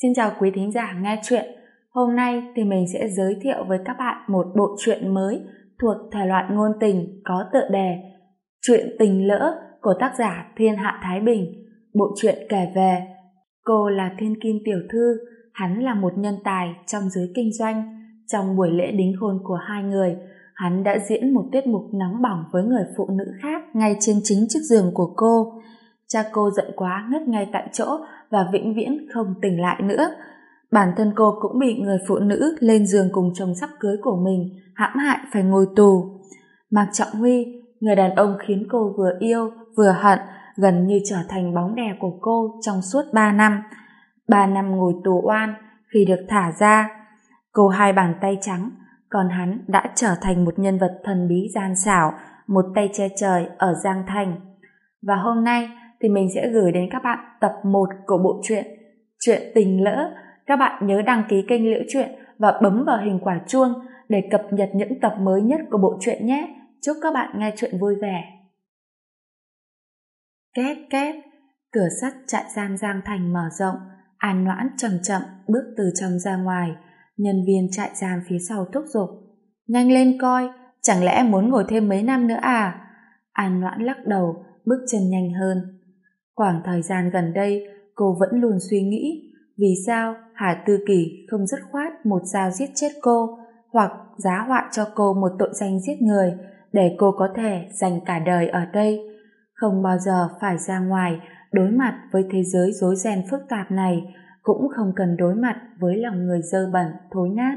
Xin chào quý thính giả nghe chuyện. Hôm nay thì mình sẽ giới thiệu với các bạn một bộ truyện mới thuộc thể loại ngôn tình có tựa đề Chuyện tình lỡ của tác giả Thiên Hạ Thái Bình. Bộ truyện kể về cô là thiên kim tiểu thư, hắn là một nhân tài trong giới kinh doanh. Trong buổi lễ đính hôn của hai người, hắn đã diễn một tiết mục nóng bỏng với người phụ nữ khác ngay trên chính chiếc giường của cô. Cha cô giận quá ngất ngay tại chỗ và vĩnh viễn không tỉnh lại nữa. Bản thân cô cũng bị người phụ nữ lên giường cùng chồng sắp cưới của mình hãm hại phải ngồi tù. Mạc Trọng Huy, người đàn ông khiến cô vừa yêu vừa hận, gần như trở thành bóng đè của cô trong suốt 3 năm. 3 năm ngồi tù oan, khi được thả ra, cô hai bàn tay trắng, còn hắn đã trở thành một nhân vật thần bí gian xảo, một tay che trời ở Giang Thành. Và hôm nay thì mình sẽ gửi đến các bạn tập 1 của bộ truyện Chuyện tình lỡ. Các bạn nhớ đăng ký kênh Liễu Chuyện và bấm vào hình quả chuông để cập nhật những tập mới nhất của bộ truyện nhé. Chúc các bạn nghe chuyện vui vẻ. Két két, cửa sắt trại giam Giang Thành mở rộng. An Noãn chậm chậm bước từ trong ra ngoài. Nhân viên trại giam phía sau thúc giục: nhanh lên coi, chẳng lẽ muốn ngồi thêm mấy năm nữa à? An Noãn lắc đầu, bước chân nhanh hơn. Khoảng thời gian gần đây, cô vẫn luôn suy nghĩ vì sao Hà Tư Kỳ không dứt khoát một dao giết chết cô, hoặc giá họa cho cô một tội danh giết người để cô có thể dành cả đời ở đây, không bao giờ phải ra ngoài đối mặt với thế giới rối ren phức tạp này, cũng không cần đối mặt với lòng người dơ bẩn thối nát.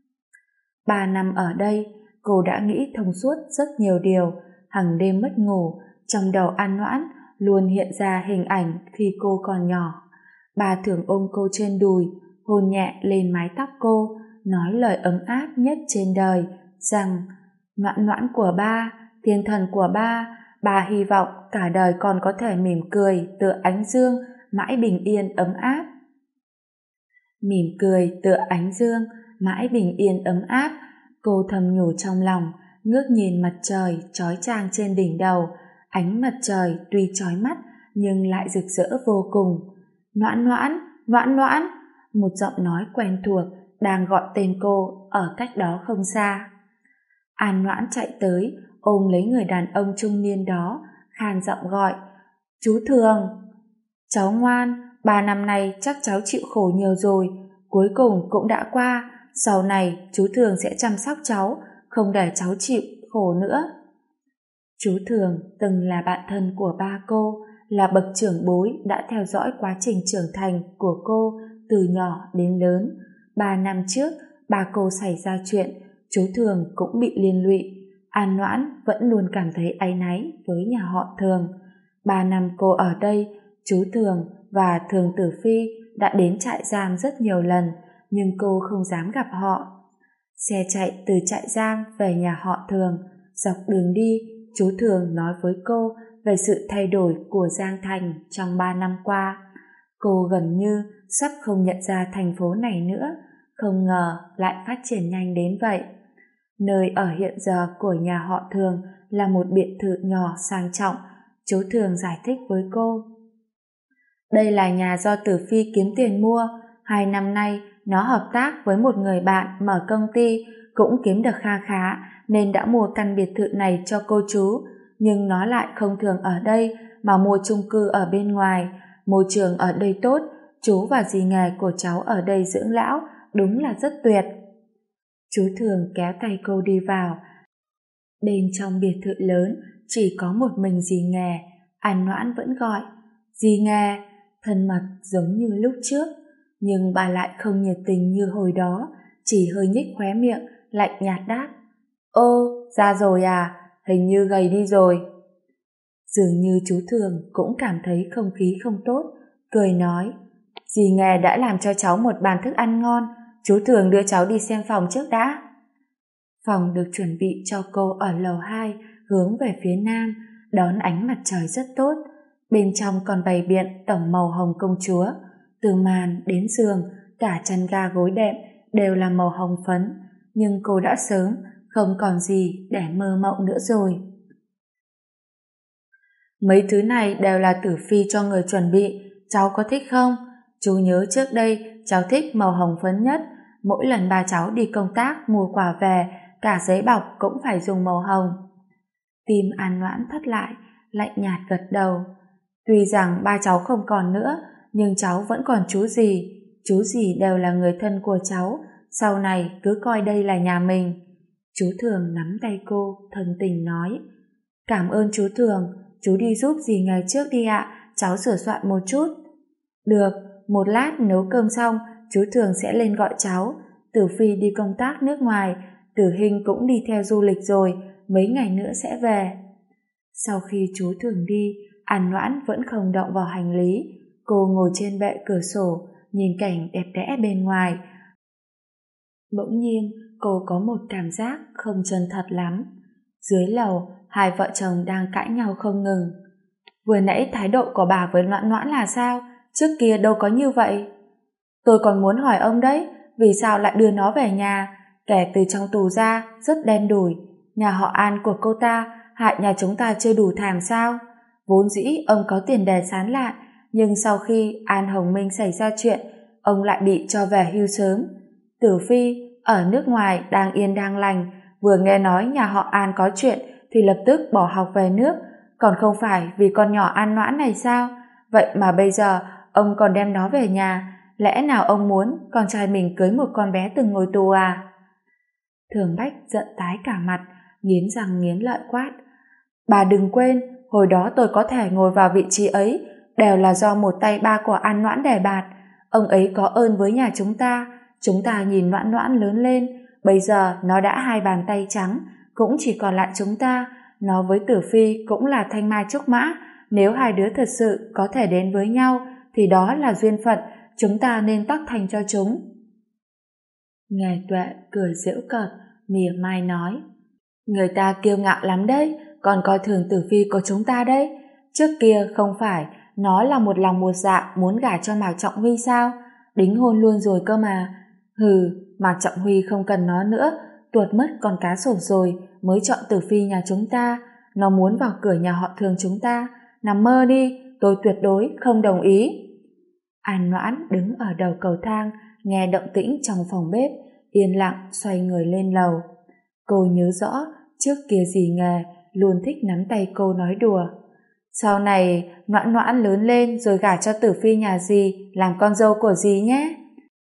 3 năm ở đây, cô đã nghĩ thông suốt rất nhiều điều. Hằng đêm mất ngủ, trong đầu An Noãn luôn hiện ra hình ảnh khi cô còn nhỏ. Bà thường ôm cô trên đùi, hôn nhẹ lên mái tóc cô, nói lời ấm áp nhất trên đời, rằng: Noãn Noãn của ba, thiên thần của ba hy vọng cả đời con có thể mỉm cười tựa ánh dương, mãi bình yên ấm áp. Mỉm cười tựa ánh dương, mãi bình yên ấm áp, cô thầm nhủ trong lòng, ngước nhìn mặt trời chói chang trên đỉnh đầu. Ánh mặt trời tuy chói mắt nhưng lại rực rỡ vô cùng. Noãn Noãn, Noãn Noãn, một giọng nói quen thuộc đang gọi tên cô ở cách đó không xa. An Noãn chạy tới, ôm lấy người đàn ông trung niên đó, khan giọng gọi: chú Thường. Cháu ngoan, 3 năm nay chắc cháu chịu khổ nhiều rồi, cuối cùng cũng đã qua, sau này chú Thường sẽ chăm sóc cháu, không để cháu chịu khổ nữa. Chú Thường từng là bạn thân của ba cô, là bậc trưởng bối đã theo dõi quá trình trưởng thành của cô từ nhỏ đến lớn. 3 năm trước, ba cô xảy ra chuyện, chú Thường cũng bị liên lụy. An Noãn vẫn luôn cảm thấy áy náy với nhà họ Thường. 3 năm cô ở đây, chú Thường và Thường Tử Phi đã đến trại giam rất nhiều lần, nhưng cô không dám gặp họ. Xe chạy từ trại giam về nhà họ Thường, dọc đường đi, chú Thường nói với cô về sự thay đổi của Giang Thành trong 3 năm qua. Cô gần như sắp không nhận ra thành phố này nữa, không ngờ lại phát triển nhanh đến vậy. Nơi ở hiện giờ của nhà họ Thường là một biệt thự nhỏ sang trọng. Chú Thường giải thích với cô: đây là nhà do Tử Phi kiếm tiền mua. 2 năm nay nó hợp tác với một người bạn mở công ty, cũng kiếm được kha khá nên đã mua căn biệt thự này cho cô chú. Nhưng nó lại không thường ở đây mà mua chung cư ở bên ngoài. Môi trường ở đây tốt, chú và dì nghề của cháu ở đây dưỡng lão, đúng là rất tuyệt. Chú Thường kéo tay cô đi vào. Bên trong biệt thự lớn chỉ có một mình dì nghề. An Noãn vẫn gọi dì nghề, thân mật giống như lúc trước, nhưng bà lại không nhiệt tình như hồi đó, chỉ hơi nhếch khóe miệng, lạnh nhạt đáp: ô, ra rồi à, hình như gầy đi rồi. Dường như chú Thường cũng cảm thấy không khí không tốt, cười nói: dì nghề đã làm cho cháu một bàn thức ăn ngon, chú Thường đưa cháu đi xem phòng trước đã. Phòng được chuẩn bị cho cô ở lầu 2, hướng về phía nam, đón ánh mặt trời rất tốt. Bên trong còn bày biện tổng màu hồng công chúa, từ màn đến giường, cả chăn ga gối đệm đều là màu hồng phấn, nhưng cô đã sớm không còn gì để mơ mộng nữa rồi. Mấy thứ này đều là Tử Phi cho người chuẩn bị, cháu có thích không? Chú nhớ trước đây cháu thích màu hồng phấn nhất, mỗi lần ba cháu đi công tác mua quà về, cả giấy bọc cũng phải dùng màu hồng. Tim An Noãn thắt lại, lạnh nhạt gật đầu. Tuy rằng ba cháu không còn nữa, nhưng cháu vẫn còn chú dì đều là người thân của cháu, sau này cứ coi đây là nhà mình. Chú Thường nắm tay cô, thân tình nói. Cảm ơn chú Thường, chú đi giúp dì ngày trước đi ạ, cháu sửa soạn một chút. Được, một lát nấu cơm xong, chú Thường sẽ lên gọi cháu. Tử Phi đi công tác nước ngoài, Tử Hinh cũng đi theo du lịch rồi, mấy ngày nữa sẽ về. Sau khi chú Thường đi, An Noãn vẫn không động vào hành lý. Cô ngồi trên bệ cửa sổ, nhìn cảnh đẹp đẽ bên ngoài. Bỗng nhiên, cô có một cảm giác không chân thật lắm. Dưới lầu, hai vợ chồng đang cãi nhau không ngừng. Vừa nãy thái độ của bà với Noãn Noãn là sao? Trước kia đâu có như vậy. Tôi còn muốn hỏi ông đấy, vì sao lại đưa nó về nhà? Kẻ từ trong tù ra, rất đen đủi. Nhà họ An của cô ta hại nhà chúng ta chưa đủ thảm sao? Vốn dĩ ông có tiền đề sán lại, nhưng sau khi An Hồng Minh xảy ra chuyện, ông lại bị cho về hưu sớm. Tử Phi ở nước ngoài đang yên đang lành, vừa nghe nói nhà họ An có chuyện thì lập tức bỏ học về nước, còn không phải vì con nhỏ An Noãn này sao? Vậy mà bây giờ ông còn đem nó về nhà, lẽ nào ông muốn con trai mình cưới một con bé từng ngồi tù à? Thường Bách giận tái cả mặt, nghiến răng nghiến lợi quát. Bà đừng quên, hồi đó tôi có thể ngồi vào vị trí ấy, đều là do một tay ba của An Noãn đề bạt. Ông ấy có ơn với nhà chúng ta nhìn Noãn Noãn lớn lên, bây giờ nó đã hai bàn tay trắng, cũng chỉ còn lại chúng ta. Nó với Tử Phi cũng là thanh mai trúc mã, nếu hai đứa thật sự có thể đến với nhau, thì đó là duyên phận, chúng ta nên tác thành cho chúng. Ngài Tuệ cười giễu cợt, mỉa mai nói. Người ta kiêu ngạo lắm đấy, còn coi thường Tử Phi của chúng ta đấy. Trước kia không phải nó là một lòng một dạ muốn gả cho Mạc Trọng Huy sao? Đính hôn luôn rồi cơ mà. Hừ, Mạc Trọng Huy không cần nó nữa, tuột mất con cá sổ rồi mới chọn Tử Phi nhà chúng ta. Nó muốn vào cửa nhà họ Thường chúng ta. Nằm mơ đi, tôi tuyệt đối không đồng ý. An Noãn đứng ở đầu cầu thang, nghe động tĩnh trong phòng bếp, yên lặng xoay người lên lầu. Cô nhớ rõ, trước kia dì Nghề luôn thích nắm tay cô nói đùa. Sau này, Noãn Noãn lớn lên rồi gả cho Tử Phi nhà dì làm con dâu của dì nhé.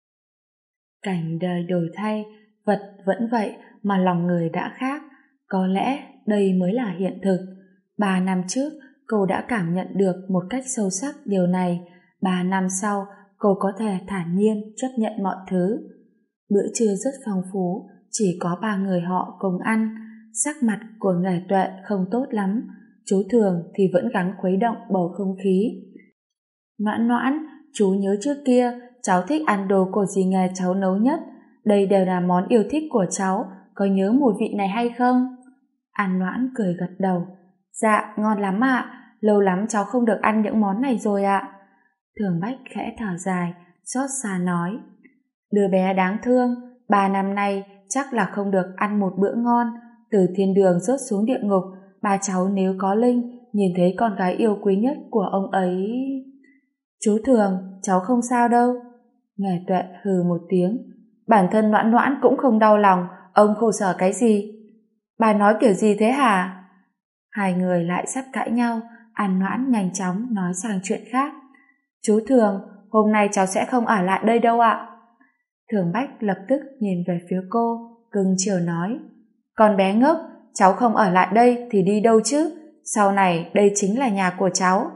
Cảnh đời đổi thay, vật vẫn vậy mà lòng người đã khác. Có lẽ đây mới là hiện thực. 3 năm trước, cô đã cảm nhận được một cách sâu sắc điều này. 3 năm sau, cô có thể thản nhiên chấp nhận mọi thứ. Bữa trưa rất phong phú, chỉ có 3 người họ cùng ăn. Sắc mặt của Ngải Tuệ không tốt lắm, chú Thường thì vẫn gắng khuấy động bầu không khí. Noãn Noãn, chú nhớ trước kia cháu thích ăn đồ của dì Nghề cháu nấu nhất, đây đều là món yêu thích của cháu, có nhớ mùi vị này hay không? An Noãn cười gật đầu. Dạ, ngon lắm ạ, lâu lắm cháu không được ăn những món này rồi ạ. Thường Bách khẽ thở dài, xót xa nói. Đứa bé đáng thương, 3 năm nay chắc là không được ăn một bữa ngon, từ thiên đường rớt xuống địa ngục. Ba cháu nếu có linh, nhìn thấy con gái yêu quý nhất của ông ấy. Chú Thường, cháu không sao đâu. Ngải Tuệ hừ một tiếng. Bản thân Noãn Noãn cũng không đau lòng, ông khổ sở cái gì? Bà nói kiểu gì thế hả? Hai người lại sắp cãi nhau, An Noãn nhanh chóng nói sang chuyện khác. Chú Thường, hôm nay cháu sẽ không ở lại đây đâu ạ. Thường Bách lập tức nhìn về phía cô, cưng chiều nói. Con bé ngốc, cháu không ở lại đây thì đi đâu chứ? Sau này đây chính là nhà của cháu.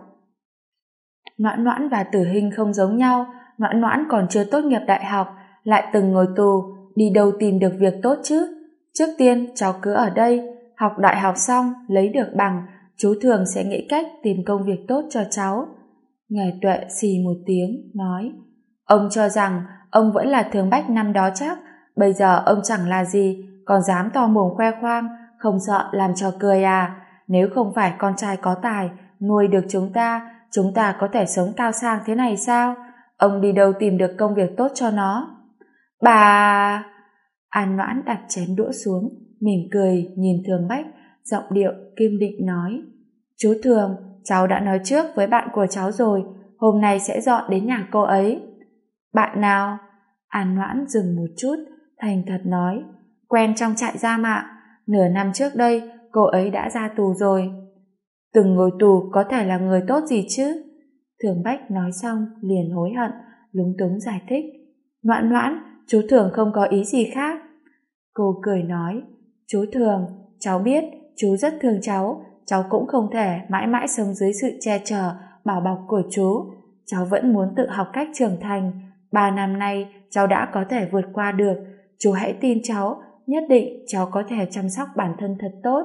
Noãn Noãn và Tử Hinh không giống nhau, Noãn Noãn còn chưa tốt nghiệp đại học, lại từng ngồi tù, đi đâu tìm được việc tốt chứ? Trước tiên cháu cứ ở đây, học đại học xong, lấy được bằng, chú Thường sẽ nghĩ cách tìm công việc tốt cho cháu. Ngải Tuệ xì một tiếng, nói. Ông cho rằng ông vẫn là Thường Bách năm đó chắc, bây giờ ông chẳng là gì, còn dám to mồm khoe khoang, không sợ làm trò cười à? Nếu không phải con trai có tài, nuôi được chúng ta có thể sống cao sang thế này sao? Ông đi đâu tìm được công việc tốt cho nó? Bà... An Noãn đặt chén đũa xuống, mỉm cười nhìn Thường Bách, giọng điệu kiên định nói. Chú Thường, cháu đã nói trước với bạn của cháu rồi, hôm nay sẽ dọn đến nhà cô ấy. Bạn nào? An Noãn dừng một chút, thành thật nói, quen trong trại giam ạ. Nửa năm trước đây, cô ấy đã ra tù rồi. Từng ngồi tù có thể là người tốt gì chứ? Thường Bách nói xong liền hối hận, lúng túng giải thích. Noãn Noãn, chú Thường không có ý gì khác. Cô cười nói, chú Thường, cháu biết, chú rất thương cháu cũng không thể mãi mãi sống dưới sự che chở, bảo bọc của chú. Cháu vẫn muốn tự học cách trưởng thành. 3 năm nay, cháu đã có thể vượt qua được. Chú hãy tin cháu, nhất định cháu có thể chăm sóc bản thân thật tốt.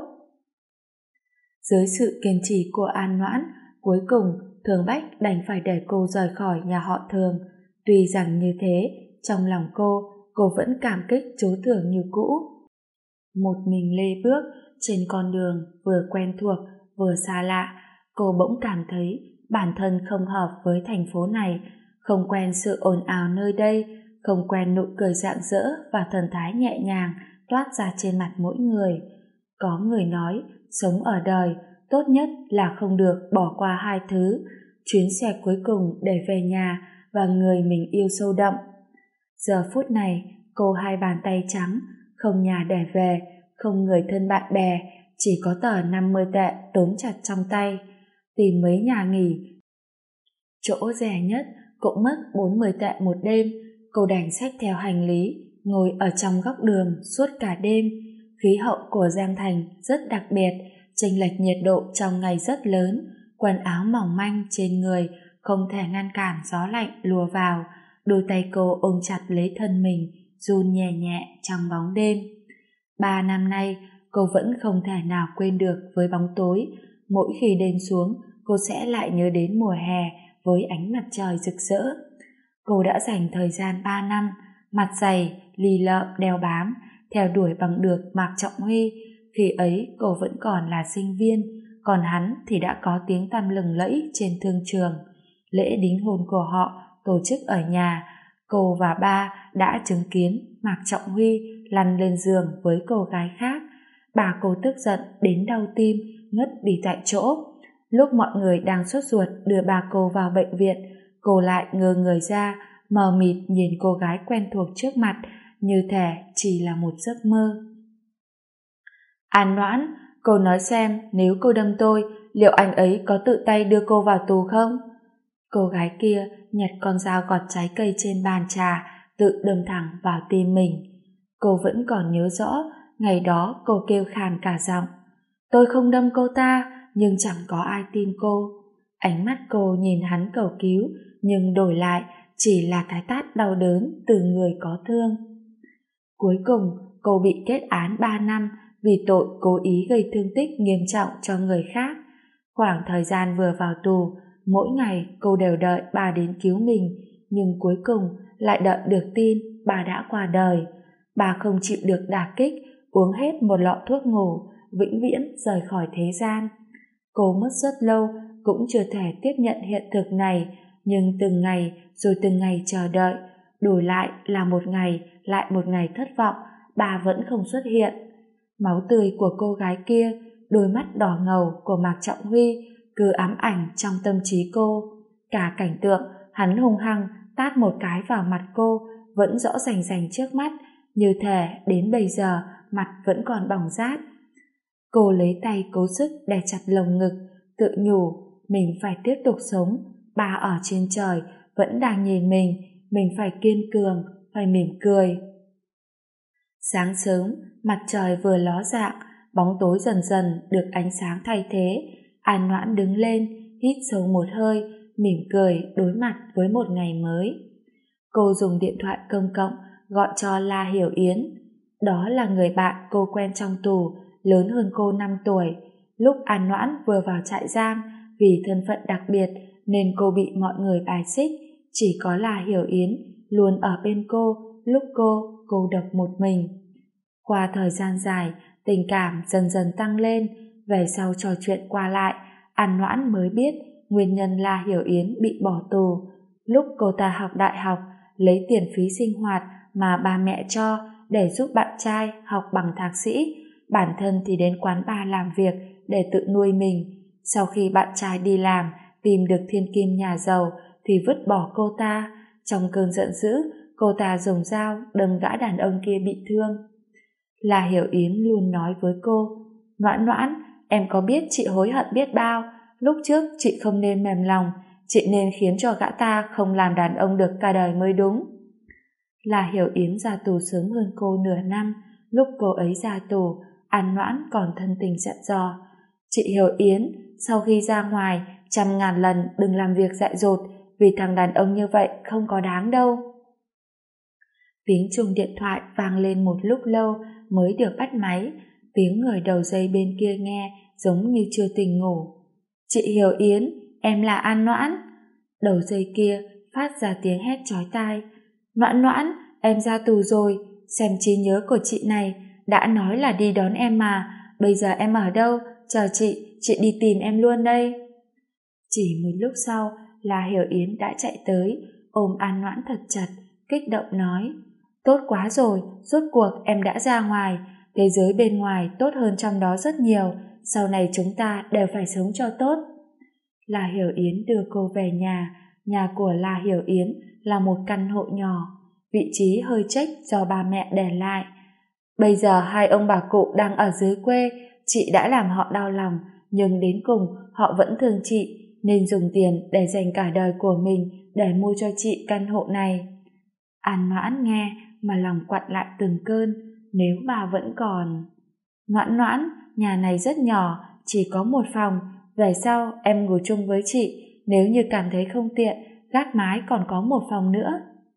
Dưới sự kiên trì của An Noãn, cuối cùng Thường Bách đành phải để cô rời khỏi nhà họ Thường. Tuy rằng như thế, trong lòng cô vẫn cảm kích chú Thường như cũ. Một mình lê bước trên con đường vừa quen thuộc vừa xa lạ, cô bỗng cảm thấy bản thân không hợp với thành phố này, không quen sự ồn ào nơi đây, không quen nụ cười rạng rỡ và thần thái nhẹ nhàng toát ra trên mặt mỗi người. Có người nói, sống ở đời, tốt nhất là không được bỏ qua hai thứ: chuyến xe cuối cùng để về nhà và người mình yêu sâu đậm. Giờ phút này, cô hai bàn tay trắng, không nhà để về, không người thân bạn bè, chỉ có tờ 50 tệ túm chặt trong tay. Tìm mấy nhà nghỉ, chỗ rẻ nhất cũng mất 40 tệ một đêm. Cô đành xách theo hành lý, ngồi ở trong góc đường suốt cả đêm. Khí hậu của Giang Thành rất đặc biệt, chênh lệch nhiệt độ trong ngày rất lớn, quần áo mỏng manh trên người không thể ngăn cản gió lạnh lùa vào. Đôi tay cô ôm chặt lấy thân mình, run nhẹ nhẹ trong bóng đêm. 3 năm nay, cô vẫn không thể nào quên được với bóng tối. Mỗi khi đêm xuống, cô sẽ lại nhớ đến mùa hè với ánh mặt trời rực rỡ. Cô đã dành thời gian 3 năm, mặt dày, lì lợm đeo bám, theo đuổi bằng được Mạc Trọng Huy. Khi ấy cô vẫn còn là sinh viên, còn hắn thì đã có tiếng tăm lừng lẫy trên thương trường. Lễ đính hôn của họ tổ chức ở nhà. Cô và ba đã chứng kiến Mạc Trọng Huy lăn lên giường với cô gái khác. Bà cô tức giận đến đau tim, ngất đi tại chỗ. Lúc mọi người đang sốt ruột đưa bà cô vào bệnh viện, cô lại ngơ người ra, mờ mịt nhìn cô gái quen thuộc trước mặt, như thể chỉ là một giấc mơ. An Noãn, cô nói xem, nếu cô đâm tôi, liệu anh ấy có tự tay đưa cô vào tù không? Cô gái kia nhặt con dao gọt trái cây trên bàn trà, tự đâm thẳng vào tim mình. Cô vẫn còn nhớ rõ, ngày đó cô kêu khàn cả giọng. Tôi không đâm cô ta, nhưng chẳng có ai tin cô. Ánh mắt cô nhìn hắn cầu cứu, nhưng đổi lại chỉ là cái tát đau đớn từ người có thương. Cuối cùng, cô bị kết án 3 năm vì tội cố ý gây thương tích nghiêm trọng cho người khác. Khoảng thời gian vừa vào tù, mỗi ngày cô đều đợi bà đến cứu mình, nhưng cuối cùng lại đợi được tin bà đã qua đời. Bà không chịu được đả kích, uống hết một lọ thuốc ngủ, vĩnh viễn rời khỏi thế gian. Cô mất rất lâu cũng chưa thể tiếp nhận hiện thực này, nhưng từng ngày rồi từng ngày chờ đợi, đổi lại là một ngày lại một ngày thất vọng, bà vẫn không xuất hiện. Máu tươi của cô gái kia, đôi mắt đỏ ngầu của Mạc Trọng Huy cứ ám ảnh trong tâm trí cô. Cả cảnh tượng hắn hung hăng tát một cái vào mặt cô vẫn rõ rành rành trước mắt, như thể đến bây giờ mặt vẫn còn bỏng rát. Cô lấy tay cố sức đè chặt lồng ngực, tự nhủ mình phải tiếp tục sống, bà ở trên trời vẫn đang nhìn mình phải kiên cường, phải mỉm cười. Sáng sớm, mặt trời vừa ló dạng, bóng tối dần dần được ánh sáng thay thế. An Noãn đứng lên, hít sâu một hơi, mỉm cười đối mặt với một ngày mới. Cô dùng điện thoại công cộng gọi cho La Hiểu Yến. Đó là người bạn cô quen trong tù, lớn hơn cô 5 tuổi. Lúc An Noãn vừa vào trại giam, vì thân phận đặc biệt nên cô bị mọi người bài xích. Chỉ có La Hiểu Yến luôn ở bên cô lúc cô độc một mình. Qua thời gian dài, tình cảm dần dần tăng lên. Về sau trò chuyện qua lại, An Noãn mới biết nguyên nhân La Hiểu Yến bị bỏ tù. Lúc cô ta học đại học, lấy tiền phí sinh hoạt mà ba mẹ cho để giúp bạn trai học bằng thạc sĩ, bản thân thì đến quán bar làm việc để tự nuôi mình. Sau khi bạn trai đi làm tìm được thiên kim nhà giàu thì vứt bỏ cô ta. Trong cơn giận dữ, cô ta dùng dao đâm gã đàn ông kia bị thương. La Hiểu Yến luôn nói với cô, Noãn Noãn, em có biết chị hối hận biết bao, lúc trước chị không nên mềm lòng, chị nên khiến cho gã ta không làm đàn ông được cả đời mới đúng. La Hiểu Yến ra tù sớm hơn cô nửa năm, lúc cô ấy ra tù, An Noãn còn thân tình dặn dò. Chị Hiểu Yến, sau khi ra ngoài, 100.000 lần đừng làm việc dại dột, vì thằng đàn ông như vậy không có đáng đâu. Tiếng chuông điện thoại vang lên một lúc lâu mới được bắt máy, tiếng người đầu dây bên kia nghe giống như chưa tỉnh ngủ. Chị Hiểu Yến, em là An Noãn. Đầu dây kia phát ra tiếng hét chói tai. Noãn Noãn, em ra tù rồi, xem trí nhớ của chị này, đã nói là đi đón em mà, bây giờ em ở đâu, chờ chị đi tìm em luôn đây. Chỉ một lúc sau, La Hiểu Yến đã chạy tới, ôm An Noãn thật chặt, kích động nói, tốt quá rồi, rốt cuộc em đã ra ngoài, thế giới bên ngoài tốt hơn trong đó rất nhiều, sau này chúng ta đều phải sống cho tốt. La Hiểu Yến đưa cô về nhà của La Hiểu Yến là một căn hộ nhỏ, vị trí hơi chếch do ba mẹ để lại. Bây giờ hai ông bà cụ đang ở dưới quê, chị đã làm họ đau lòng, nhưng đến cùng họ vẫn thương chị, nên dùng tiền để dành cả đời của mình để mua cho chị căn hộ này. An Noãn nghe mà lòng quặn lại từng cơn, nếu bà vẫn còn. Noãn Noãn, nhà này rất nhỏ, chỉ có một phòng, về sau em ngủ chung với chị, nếu như cảm thấy không tiện, gác mái còn có một phòng nữa.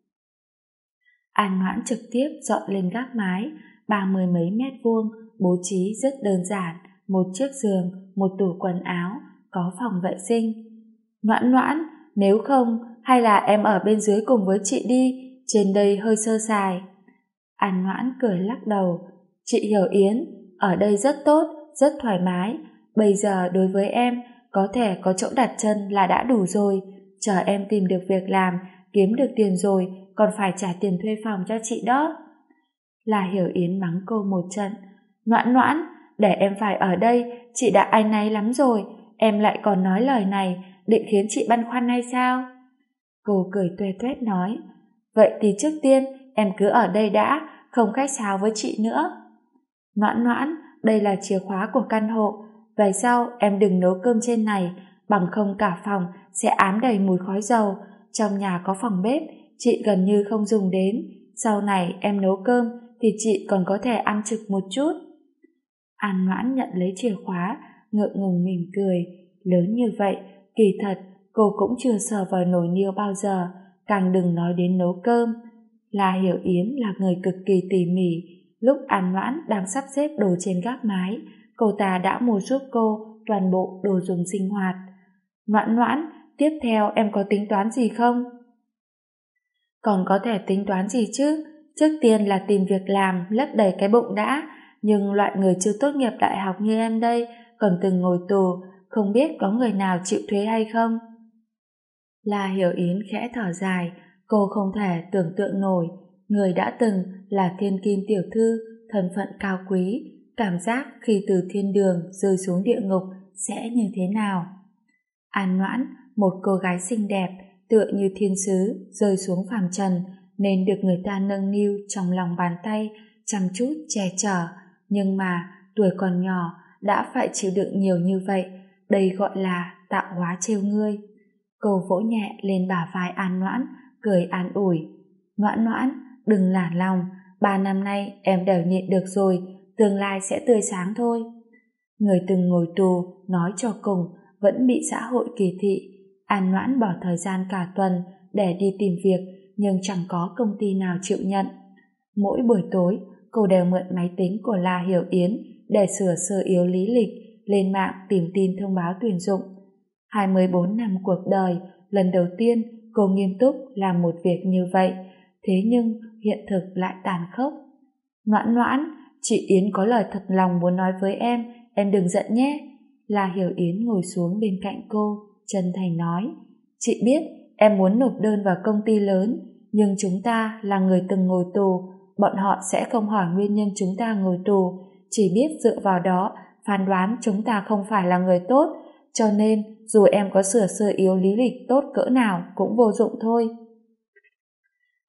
An Noãn trực tiếp dọn lên gác mái, 30 mấy mét vuông, bố trí rất đơn giản, một chiếc giường, một tủ quần áo, có phòng vệ sinh. Noãn Noãn, nếu không, hay là em ở bên dưới cùng với chị đi, trên đây hơi sơ sài. An Noãn cười lắc đầu, chị Hiểu Yến, ở đây rất tốt, rất thoải mái, bây giờ đối với em, có thể có chỗ đặt chân là đã đủ rồi, chờ em tìm được việc làm, kiếm được tiền rồi, còn phải trả tiền thuê phòng cho chị đó. La Hiểu Yến mắng cô một trận, Noãn Noãn, để em phải ở đây, chị đã áy náy lắm rồi, em lại còn nói lời này, định khiến chị băn khoăn hay sao? Cô cười tuê tuét nói, vậy thì trước tiên em cứ ở đây đã, không khách sáo với chị nữa. Noãn Noãn, đây là chìa khóa của căn hộ, về sau em đừng nấu cơm trên này, bằng không cả phòng sẽ ám đầy mùi khói dầu. Trong nhà có phòng bếp, chị gần như không dùng đến, sau này em nấu cơm thì chị còn có thể ăn trực một chút. An Noãn nhận lấy chìa khóa, ngượng ngùng mỉm cười, lớn như vậy, kỳ thật cô cũng chưa sờ vào nồi niêu bao giờ, càng đừng nói đến nấu cơm. La Hiểu Yến là người cực kỳ tỉ mỉ, lúc An Noãn đang sắp xếp đồ trên gác mái, cô ta đã mua giúp cô toàn bộ đồ dùng sinh hoạt. Noãn Noãn, tiếp theo em có tính toán gì không? Còn có thể tính toán gì chứ, trước tiên là tìm việc làm lấp đầy cái bụng đã, nhưng loại người chưa tốt nghiệp đại học như em đây, còn từng ngồi tù, không biết có người nào chịu thuế hay không? La Hiểu Yến khẽ thở dài, cô không thể tưởng tượng nổi, người đã từng là thiên kim tiểu thư, thân phận cao quý, cảm giác khi từ thiên đường rơi xuống địa ngục sẽ như thế nào. An Noãn, một cô gái xinh đẹp, tựa như thiên sứ rơi xuống phàm trần, nên được người ta nâng niu trong lòng bàn tay, chăm chút che chở, nhưng mà tuổi còn nhỏ đã phải chịu đựng nhiều như vậy, đây gọi là tạo hóa trêu ngươi. Cô vỗ nhẹ lên bả vai An Noãn, cười an ủi, Noãn Noãn, đừng nản lòng, 3 năm nay em đều nhịn được rồi, tương lai sẽ tươi sáng thôi. Người từng ngồi tù nói cho cùng vẫn bị xã hội kỳ thị. An Noãn bỏ thời gian cả tuần để đi tìm việc, nhưng chẳng có công ty nào chịu nhận. Mỗi buổi tối cô đều mượn máy tính của La Hiểu Yến để sửa sơ yếu lý lịch, lên mạng tìm tin thông báo tuyển dụng. 24 năm cuộc đời, lần đầu tiên cô nghiêm túc làm một việc như vậy, thế nhưng hiện thực lại tàn khốc. Noãn Noãn, chị Yến có lời thật lòng muốn nói với em đừng giận nhé. La Hiểu Yến ngồi xuống bên cạnh cô, chân thành nói, chị biết em muốn nộp đơn vào công ty lớn, nhưng chúng ta là người từng ngồi tù, bọn họ sẽ không hỏi nguyên nhân chúng ta ngồi tù, chỉ biết dựa vào đó phán đoán chúng ta không phải là người tốt, cho nên dù em có sửa sơ yếu lý lịch tốt cỡ nào cũng vô dụng thôi.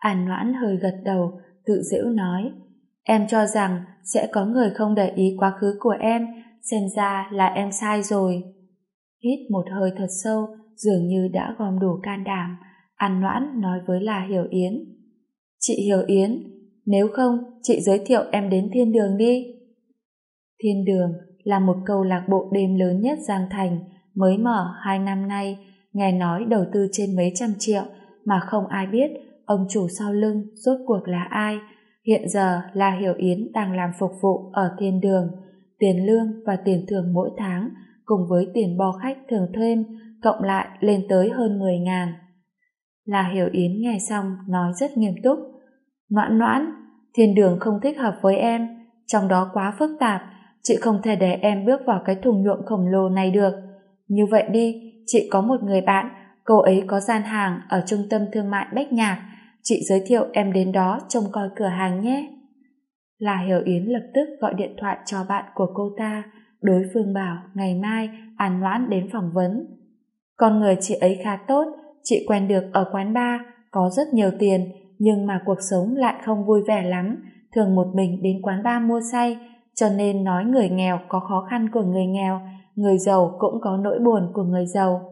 An Noãn hơi gật đầu, tự giễu nói, em cho rằng sẽ có người không để ý quá khứ của em, xem ra là em sai rồi. Hít một hơi thật sâu, dường như đã gom đủ can đảm, An Noãn nói với La Hiểu Yến. Chị Hiểu Yến, nếu không chị giới thiệu em đến Thiên Đường đi. Thiên Đường là một câu lạc bộ đêm lớn nhất Giang Thành, mới mở 2 năm nay, nghe nói đầu tư trên mấy trăm triệu, mà không ai biết ông chủ sau lưng rốt cuộc là ai. Hiện giờ La Hiểu Yến đang làm phục vụ ở Thiên Đường, tiền lương và tiền thưởng mỗi tháng cùng với tiền bo khách thường thêm cộng lại lên tới hơn 10.000. La Hiểu Yến nghe xong nói rất nghiêm túc. Noãn Noãn, Thiên Đường không thích hợp với em, trong đó quá phức tạp, chị không thể để em bước vào cái thùng nhuộm khổng lồ này được. Như vậy đi, chị có một người bạn, cô ấy có gian hàng ở trung tâm thương mại Bách Nhạc, chị giới thiệu em đến đó trông coi cửa hàng nhé. La Hiểu Yến lập tức gọi điện thoại cho bạn của cô ta, đối phương bảo ngày mai An Noãn đến phỏng vấn. Con người chị ấy khá tốt, chị quen được ở quán bar, có rất nhiều tiền, nhưng mà cuộc sống lại không vui vẻ lắm, thường một mình đến quán bar mua say, cho nên nói người nghèo có khó khăn của người nghèo, người giàu cũng có nỗi buồn của người giàu.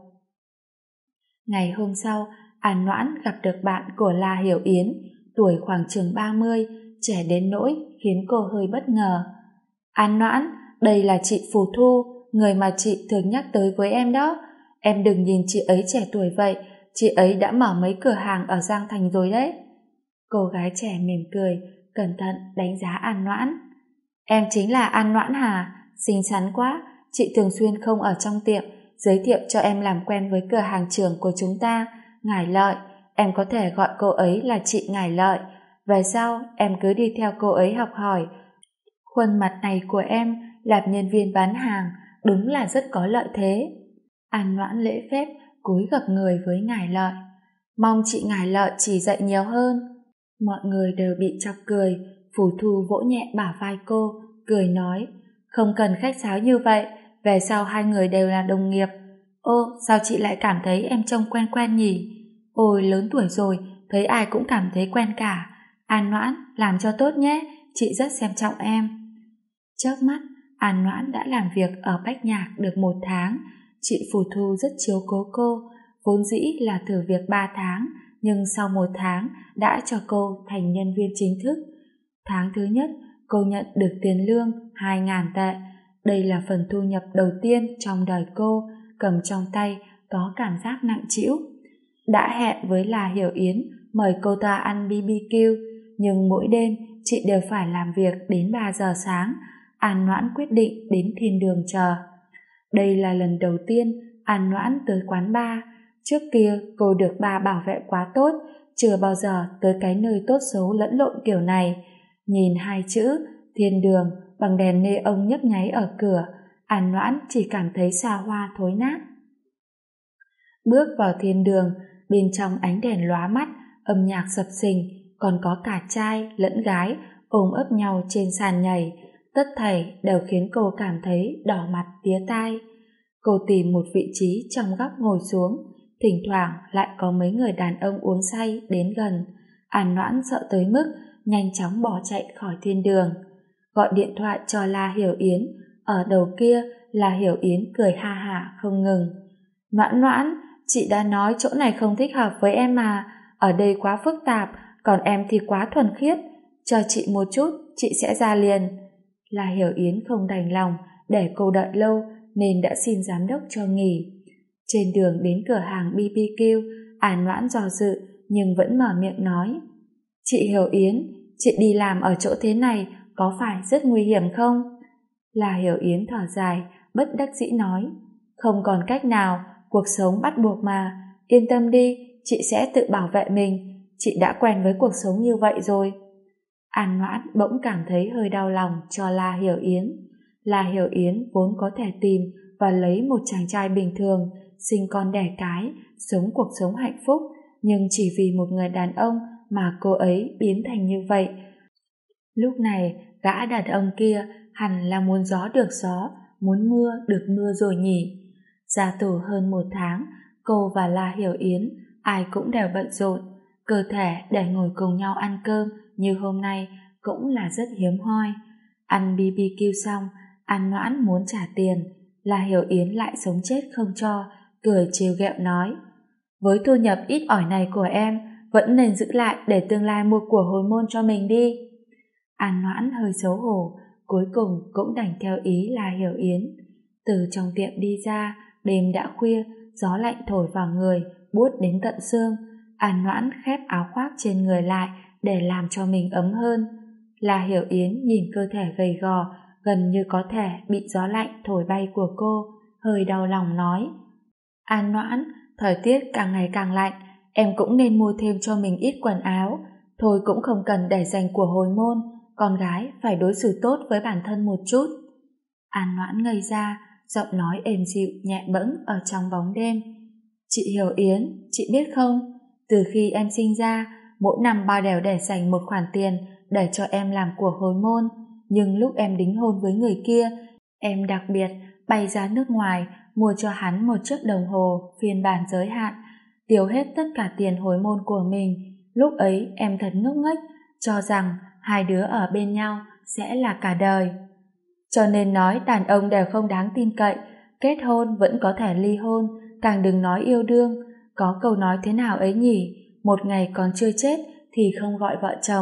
Ngày hôm sau, An Noãn gặp được bạn của La Hiểu Yến, tuổi khoảng chừng 30, trẻ đến nỗi khiến cô hơi bất ngờ. An Noãn, đây là chị Phù Thu, người mà chị thường nhắc tới với em đó. Em đừng nhìn chị ấy trẻ tuổi vậy, chị ấy đã mở mấy cửa hàng ở Giang Thành rồi đấy. Cô gái trẻ mỉm cười, cẩn thận đánh giá An Noãn. Em chính là An Noãn hả? Xinh xắn quá, chị thường xuyên không ở trong tiệm, giới thiệu cho em làm quen với cửa hàng trưởng của chúng ta, Ngải Lợi. Em có thể gọi cô ấy là chị Ngải Lợi. Về sau, em cứ đi theo cô ấy học hỏi. Khuôn mặt này của em làm nhân viên bán hàng, đúng là rất có lợi thế. An Noãn lễ phép, cúi gập người với Ngải Lợi. Mong chị Ngải Lợi chỉ dạy nhiều hơn. Mọi người đều bị chọc cười, Phù Thu vỗ nhẹ bả vai cô, cười nói, không cần khách sáo như vậy, về sau hai người đều là đồng nghiệp. Ô, sao chị lại cảm thấy em trông quen quen nhỉ? Ôi, lớn tuổi rồi, thấy ai cũng cảm thấy quen cả. An Noãn, làm cho tốt nhé, chị rất xem trọng em. Chớp mắt, An Noãn đã làm việc ở Bách Nhạc được 1 tháng, chị Phù Thu rất chiếu cố cô, vốn dĩ là thử việc 3 tháng, nhưng sau 1 tháng đã cho cô thành nhân viên chính thức. Tháng thứ nhất, cô nhận được tiền lương 2.000 tệ. Đây là phần thu nhập đầu tiên trong đời cô, cầm trong tay có cảm giác nặng trĩu. Đã hẹn với La Hiểu Yến mời cô ta ăn BBQ, nhưng mỗi đêm chị đều phải làm việc đến 3 giờ sáng. An Noãn quyết định đến Thiên Đường chờ. Đây là lần đầu tiên An Noãn tới quán bar. Trước kia cô được ba bảo vệ quá tốt, chưa bao giờ tới cái nơi tốt xấu lẫn lộn kiểu này. Nhìn 2 chữ Thiên Đường bằng đèn nê ông nhấp nháy ở cửa, An Noãn chỉ cảm thấy xa hoa thối nát. Bước vào Thiên Đường, bên trong ánh đèn lóa mắt, âm nhạc sập sình, còn có cả trai lẫn gái ôm ấp nhau trên sàn nhảy. Tất thảy đều khiến cô cảm thấy đỏ mặt tía tai. Cô tìm một vị trí trong góc ngồi xuống, thỉnh thoảng lại có mấy người đàn ông uống say đến gần. An Noãn sợ tới mức nhanh chóng bỏ chạy khỏi Thiên Đường. Gọi điện thoại cho La Hiểu Yến, ở đầu kia La Hiểu Yến cười ha hả không ngừng. Noãn Noãn, chị đã nói chỗ này không thích hợp với em mà, ở đây quá phức tạp, còn em thì quá thuần khiết, cho chị một chút, chị sẽ ra liền. La Hiểu Yến không đành lòng để cô đợi lâu nên đã xin giám đốc cho nghỉ. Trên đường đến cửa hàng BBQ, An Noãn do dự nhưng vẫn mở miệng nói, chị Hiểu Yến, chị đi làm ở chỗ thế này có phải rất nguy hiểm không? La Hiểu Yến thở dài, bất đắc dĩ nói, không còn cách nào, cuộc sống bắt buộc mà, yên tâm đi, chị sẽ tự bảo vệ mình, chị đã quen với cuộc sống như vậy rồi. An Noãn bỗng cảm thấy hơi đau lòng cho La Hiểu Yến. La Hiểu Yến vốn có thể tìm và lấy một chàng trai bình thường, sinh con đẻ cái, sống cuộc sống hạnh phúc, nhưng chỉ vì một người đàn ông mà cô ấy biến thành như vậy. Lúc này, gã đàn ông kia hẳn là muốn gió được gió, muốn mưa được mưa rồi nhỉ. Ra tù hơn 1 tháng, cô và La Hiểu Yến ai cũng đều bận rộn. cơ thể để ngồi cùng nhau ăn cơm như hôm nay cũng là rất hiếm hoi. Ăn BBQ xong, An Noãn muốn trả tiền, là Hiểu Yến lại sống chết không cho, cười trêu ghẹo nói: với thu nhập ít ỏi này của em, vẫn nên giữ lại để tương lai mua của hồi môn cho mình đi. An Noãn hơi xấu hổ, cuối cùng cũng đành theo ý là Hiểu Yến. Từ trong tiệm đi ra, đêm đã khuya, gió lạnh thổi vào người, buốt đến tận xương. An Noãn khép áo khoác trên người lại để làm cho mình ấm hơn. Là Hiểu Yến nhìn cơ thể gầy gò, gần như có thể bị gió lạnh thổi bay của cô, hơi đau lòng nói: An Noãn, thời tiết càng ngày càng lạnh, em cũng nên mua thêm cho mình ít quần áo. Thôi cũng không cần để dành của hồi môn, con gái phải đối xử tốt với bản thân một chút. An Noãn ngây ra, giọng nói êm dịu nhẹ bẫng ở trong bóng đêm. Chị Hiểu Yến, chị biết không, từ khi em sinh ra, mỗi năm ba đều để dành một khoản tiền để cho em làm của hồi môn, nhưng lúc em đính hôn với người kia, em đặc biệt bay ra nước ngoài mua cho hắn một chiếc đồng hồ phiên bản giới hạn, tiêu hết tất cả tiền hồi môn của mình. Lúc ấy em thật ngốc nghếch, cho rằng hai đứa ở bên nhau sẽ là cả đời. Cho nên nói đàn ông đều không đáng tin cậy, kết hôn vẫn có thể ly hôn, càng đừng nói yêu đương. Có câu nói thế nào ấy nhỉ, một ngày còn chưa chết thì không gọi vợ chồng.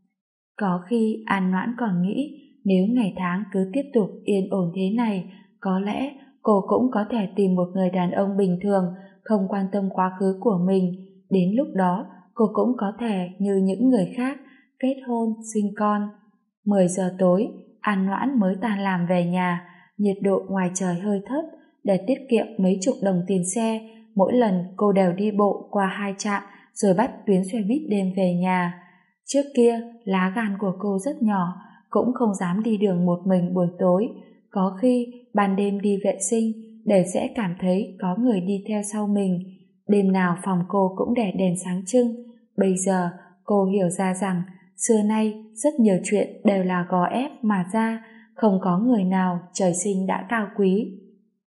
Có khi An Noãn còn nghĩ, nếu ngày tháng cứ tiếp tục yên ổn thế này, có lẽ cô cũng có thể tìm một người đàn ông bình thường, không quan tâm quá khứ của mình. Đến lúc đó, cô cũng có thể như những người khác, kết hôn, sinh con. 10 giờ tối, An Noãn mới tan làm về nhà, nhiệt độ ngoài trời hơi thấp, để tiết kiệm mấy chục đồng tiền xe, mỗi lần cô đều đi bộ qua 2 trạm rồi bắt tuyến xe buýt đêm về nhà. Trước kia, lá gan của cô rất nhỏ, cũng không dám đi đường một mình buổi tối, có khi ban đêm đi vệ sinh để sẽ cảm thấy có người đi theo sau mình. Đêm nào phòng cô cũng để đèn sáng trưng. Bây giờ cô hiểu ra rằng xưa nay rất nhiều chuyện đều là gò ép mà ra, không có người nào trời sinh đã cao quý.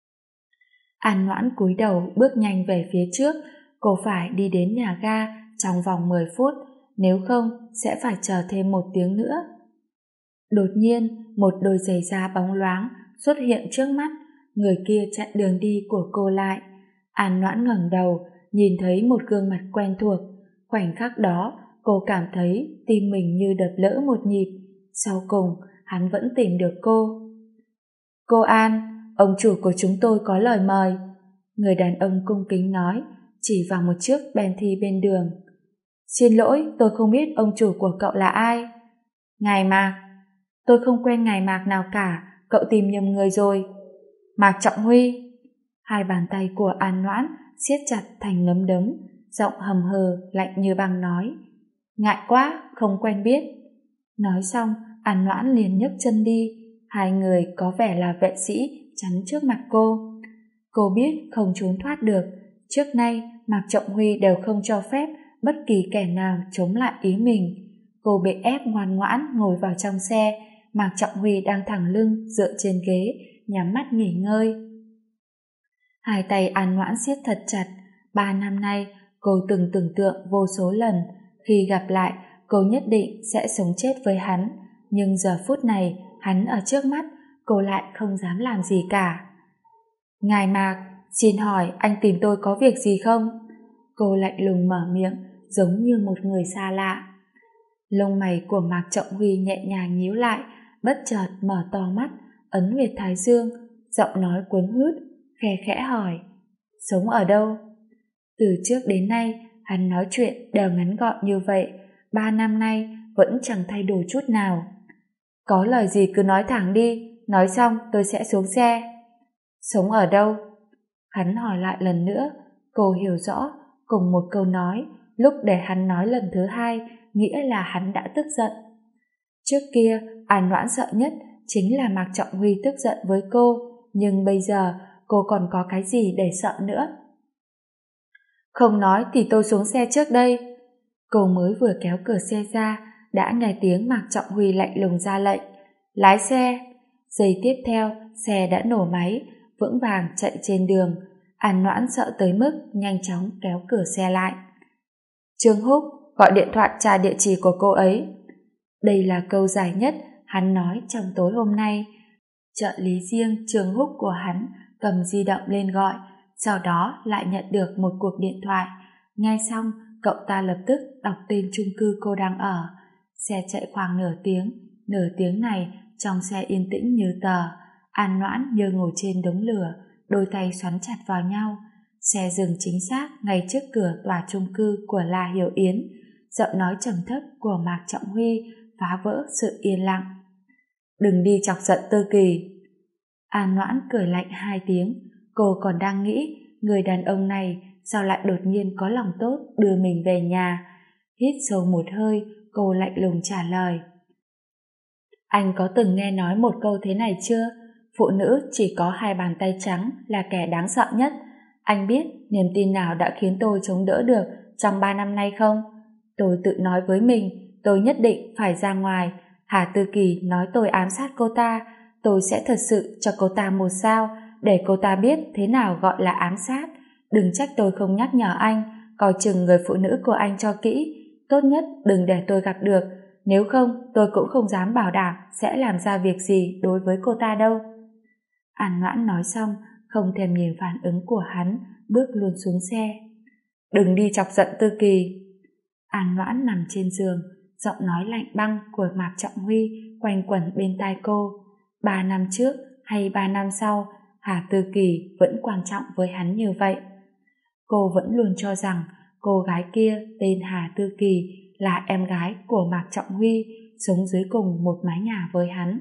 An Noãn cúi đầu bước nhanh về phía trước, cô phải đi đến nhà ga trong vòng 10 phút, nếu không sẽ phải chờ thêm 1 tiếng nữa. Đột nhiên, một đôi giày da bóng loáng xuất hiện trước mắt, người kia chặn đường đi của cô lại. An Noãn ngẩng đầu, nhìn thấy một gương mặt quen thuộc. Khoảnh khắc đó, cô cảm thấy tim mình như đập lỡ một nhịp. Sau cùng, hắn vẫn tìm được cô. Cô An, ông chủ của chúng tôi có lời mời. Người đàn ông cung kính nói, chỉ vào một chiếc Bentley bên đường. Xin lỗi, tôi không biết ông chủ của cậu là ai. Ngài Mạc. Tôi không quen ngài Mạc nào cả, cậu tìm nhầm người rồi. Mạc Trọng Huy. Hai bàn tay của An Noãn siết chặt thành nắm đấm, giọng hầm hờ lạnh như băng nói, ngại quá, không quen biết. Nói xong, An Noãn liền nhấc chân đi. Hai người có vẻ là vệ sĩ chắn trước mặt cô. Cô biết không trốn thoát được. Trước nay Mạc Trọng Huy đều không cho phép bất kỳ kẻ nào chống lại ý mình. Cô bị ép ngoan ngoãn ngồi vào trong xe. Mạc Trọng Huy đang thẳng lưng dựa trên ghế, nhắm mắt nghỉ ngơi. Hai tay An Noãn siết thật chặt. 3 năm nay cô từng tưởng tượng vô số lần, khi gặp lại cô nhất định sẽ sống chết với hắn, nhưng giờ phút này hắn ở trước mắt, cô lại không dám làm gì cả. Ngài Mạc, xin hỏi anh tìm tôi có việc gì không? Cô lạnh lùng mở miệng, giống như một người xa lạ. Lông mày của Mạc Trọng Huy nhẹ nhàng nhíu lại, bất chợt mở to mắt, ấn huyệt thái dương, giọng nói cuốn hút, khe khẽ hỏi, sống ở đâu? Từ trước đến nay, hắn nói chuyện đều ngắn gọn như vậy, 3 năm nay vẫn chẳng thay đổi chút nào. Có lời gì cứ nói thẳng đi, nói xong tôi sẽ xuống xe. Sống ở đâu? Hắn hỏi lại lần nữa, cô hiểu rõ, cùng một câu nói, lúc để hắn nói lần thứ hai, nghĩa là hắn đã tức giận. Trước kia, An Noãn sợ nhất chính là Mạc Trọng Huy tức giận với cô, nhưng bây giờ cô còn có cái gì để sợ nữa? Không nói thì tôi xuống xe trước đây. Cô mới vừa kéo cửa xe ra, đã nghe tiếng Mạc Trọng Huy lạnh lùng ra lệnh, lái xe. Giây tiếp theo, xe đã nổ máy, vững vàng chạy trên đường. An Noãn sợ tới mức nhanh chóng kéo cửa xe lại. Trương Húc, gọi điện thoại tra địa chỉ của cô ấy. Đây là câu dài nhất hắn nói trong tối hôm nay. Trợ lý riêng Trương Húc của hắn cầm di động lên gọi, sau đó lại nhận được một cuộc điện thoại. Nghe xong, cậu ta lập tức đọc tên chung cư cô đang ở. Xe chạy khoảng nửa tiếng này trong xe yên tĩnh như tờ. An Noãn như ngồi trên đống lửa, đôi tay xoắn chặt vào nhau. Xe dừng chính xác ngay trước cửa tòa chung cư của La Hiểu Yến. Giọng nói trầm thấp của Mạc Trọng Huy phá vỡ sự yên lặng. Đừng đi chọc giận Tư Kỳ. An Noãn cười lạnh 2 tiếng. Cô còn đang nghĩ người đàn ông này sao lại đột nhiên có lòng tốt đưa mình về nhà. Hít sâu một hơi, cô lạnh lùng trả lời. Anh có từng nghe nói một câu thế này chưa? Phụ nữ chỉ có 2 bàn tay trắng là kẻ đáng sợ nhất. Anh biết niềm tin nào đã khiến tôi chống đỡ được trong 3 năm nay không? Tôi tự nói với mình, tôi nhất định phải ra ngoài. Hà Tư Kỳ nói tôi ám sát cô ta, tôi sẽ thật sự cho cô ta 1 sao, để cô ta biết thế nào gọi là ám sát. Đừng trách tôi không nhắc nhở anh, coi chừng người phụ nữ của anh cho kỹ. Tốt nhất đừng để tôi gặp được, nếu không tôi cũng không dám bảo đảm sẽ làm ra việc gì đối với cô ta đâu. An Noãn nói xong, không thèm nhìn phản ứng của hắn, bước luôn xuống xe. Đừng đi chọc giận Tư Kỳ. An Noãn nằm trên giường, giọng nói lạnh băng của Mạc Trọng Huy quanh quẩn bên tai cô. 3 năm trước hay 3 năm sau, Hà Tư Kỳ vẫn quan trọng với hắn như vậy. Cô vẫn luôn cho rằng cô gái kia tên Hà Tư Kỳ là em gái của Mạc Trọng Huy, sống dưới cùng một mái nhà với hắn.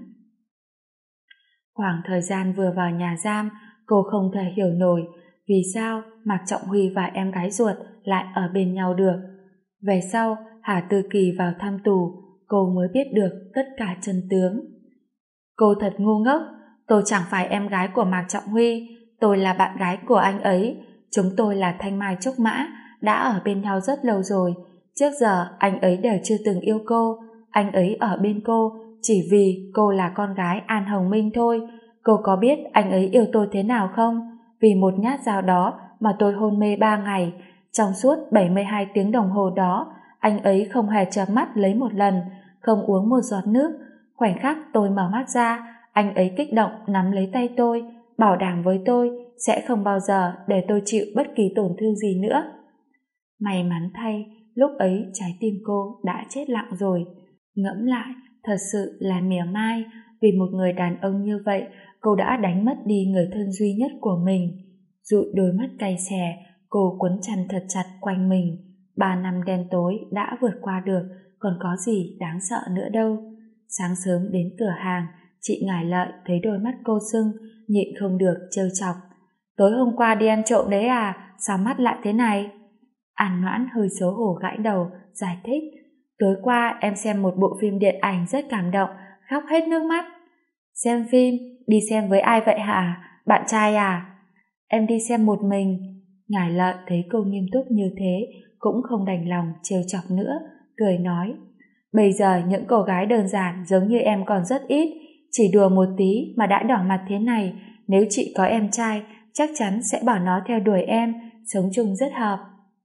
Khoảng thời gian vừa vào nhà giam, cô không thể hiểu nổi vì sao Mạc Trọng Huy và em gái ruột lại ở bên nhau được. Về sau, Hà Tư Kỳ vào thăm tù, cô mới biết được tất cả chân tướng. Cô thật ngu ngốc, tôi chẳng phải em gái của Mạc Trọng Huy, tôi là bạn gái của anh ấy. Chúng tôi là Thanh Mai Trúc Mã, đã ở bên nhau rất lâu rồi. Trước giờ anh ấy đều chưa từng yêu cô, anh ấy ở bên cô chỉ vì cô là con gái An Hồng Minh thôi. Cô có biết anh ấy yêu tôi thế nào không? Vì một nhát dao đó mà tôi hôn mê 3 ngày. Trong suốt 72 tiếng đồng hồ đó, anh ấy không hề chớp mắt lấy một lần, không uống một giọt nước. Khoảnh khắc tôi mở mắt ra, anh ấy kích động nắm lấy tay tôi, bảo đảm với tôi sẽ không bao giờ để tôi chịu bất kỳ tổn thương gì nữa. May mắn thay, lúc ấy trái tim cô đã chết lặng rồi. Ngẫm lại, thật sự là mỉa mai, vì một người đàn ông như vậy, cô đã đánh mất đi người thân duy nhất của mình. Dụi đôi mắt cay xè, cô quấn chăn thật chặt quanh mình. 3 năm đen tối đã vượt qua được, còn có gì đáng sợ nữa đâu. Sáng sớm đến cửa hàng, chị Ngải Lợi thấy đôi mắt cô sưng, nhịn không được trêu chọc. Tối hôm qua đi ăn trộm đấy à, sao mắt lại thế này? An Noãn hơi xấu hổ gãi đầu, giải thích. Tối qua em xem một bộ phim điện ảnh rất cảm động, khóc hết nước mắt. Xem phim? Đi xem với ai vậy hả? Bạn trai à? Em đi xem một mình. Ngải Lợi thấy cô nghiêm túc như thế, cũng không đành lòng trêu chọc nữa, cười nói. Bây giờ những cô gái đơn giản giống như em còn rất ít, chỉ đùa một tí mà đã đỏ mặt thế này. Nếu chị có em trai, chắc chắn sẽ bảo nó theo đuổi em, sống chung rất hợp.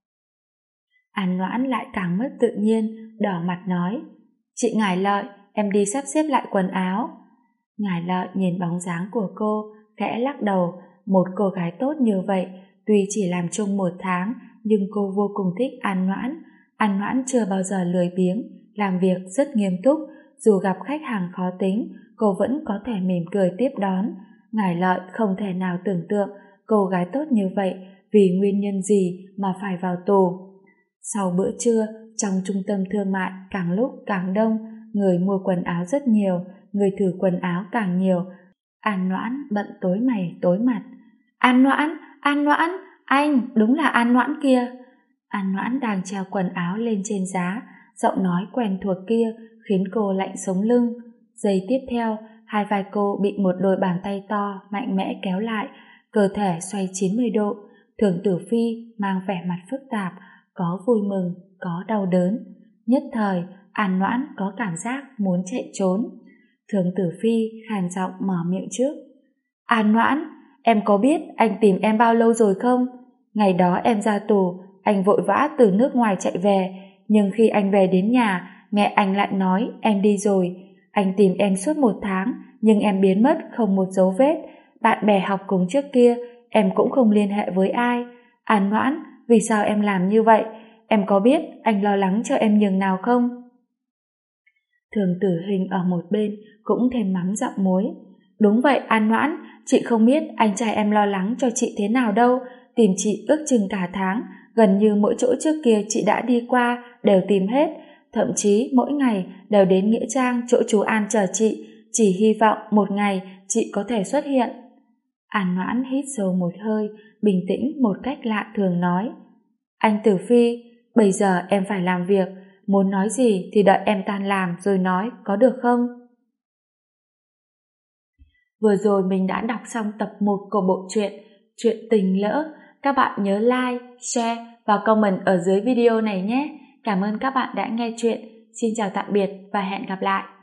An Noãn lại càng mất tự nhiên, đỏ mặt nói. Chị Ngải Lợi, em đi sắp xếp lại quần áo. Ngải Lợi nhìn bóng dáng của cô, khẽ lắc đầu. Một cô gái tốt như vậy, tuy chỉ làm chung 1 tháng, nhưng cô vô cùng thích An Noãn. An Noãn chưa bao giờ lười biếng, làm việc rất nghiêm túc. Dù gặp khách hàng khó tính, cô vẫn có thể mỉm cười tiếp đón. Ngải Lợi không thể nào tưởng tượng cô gái tốt như vậy vì nguyên nhân gì mà phải vào tù. Sau bữa trưa, trong trung tâm thương mại càng lúc càng đông, người mua quần áo rất nhiều, người thử quần áo càng nhiều. An Noãn bận tối mày tối mặt. An Noãn, anh, đúng là An Noãn kia. An Noãn đang treo quần áo lên trên giá, giọng nói quen thuộc kia khiến cô lạnh sống lưng. Giây tiếp theo, hai vai cô bị một đôi bàn tay to mạnh mẽ kéo lại, cơ thể xoay 90 độ. Thường Tử Phi mang vẻ mặt phức tạp, có vui mừng, có đau đớn. Nhất thời, An Noãn có cảm giác muốn chạy trốn. Thường Tử Phi khàn giọng mở miệng trước. An Noãn, em có biết anh tìm em bao lâu rồi không? Ngày đó em ra tù, anh vội vã từ nước ngoài chạy về, Nhưng khi anh về đến nhà, mẹ anh lại nói em đi rồi. Anh tìm em suốt 1 tháng, nhưng em biến mất không một dấu vết. Bạn bè học cùng trước kia, em cũng không liên hệ với ai. An Noãn, vì sao em làm như vậy? Em có biết anh lo lắng cho em nhường nào không? Thường Tử Hình ở một bên cũng thêm mắm dặm muối. Đúng vậy An Noãn, chị không biết anh trai em lo lắng cho chị thế nào đâu. Tìm chị ước chừng cả tháng, gần như mỗi chỗ trước kia chị đã đi qua đều tìm hết, thậm chí mỗi ngày đều đến nghĩa trang chỗ chú An chờ chị, chỉ hy vọng một ngày chị có thể xuất hiện. An Noãn hít sâu một hơi, bình tĩnh một cách lạ thường nói: Anh Tử Phi, bây giờ em phải làm việc, muốn nói gì thì đợi em tan làm rồi nói, có được không? Vừa rồi mình đã đọc xong tập 1 của bộ truyện Chuyện Tình Lỡ. Các bạn nhớ like, share và comment ở dưới video này nhé. Cảm ơn các bạn đã nghe chuyện. Xin chào tạm biệt và hẹn gặp lại.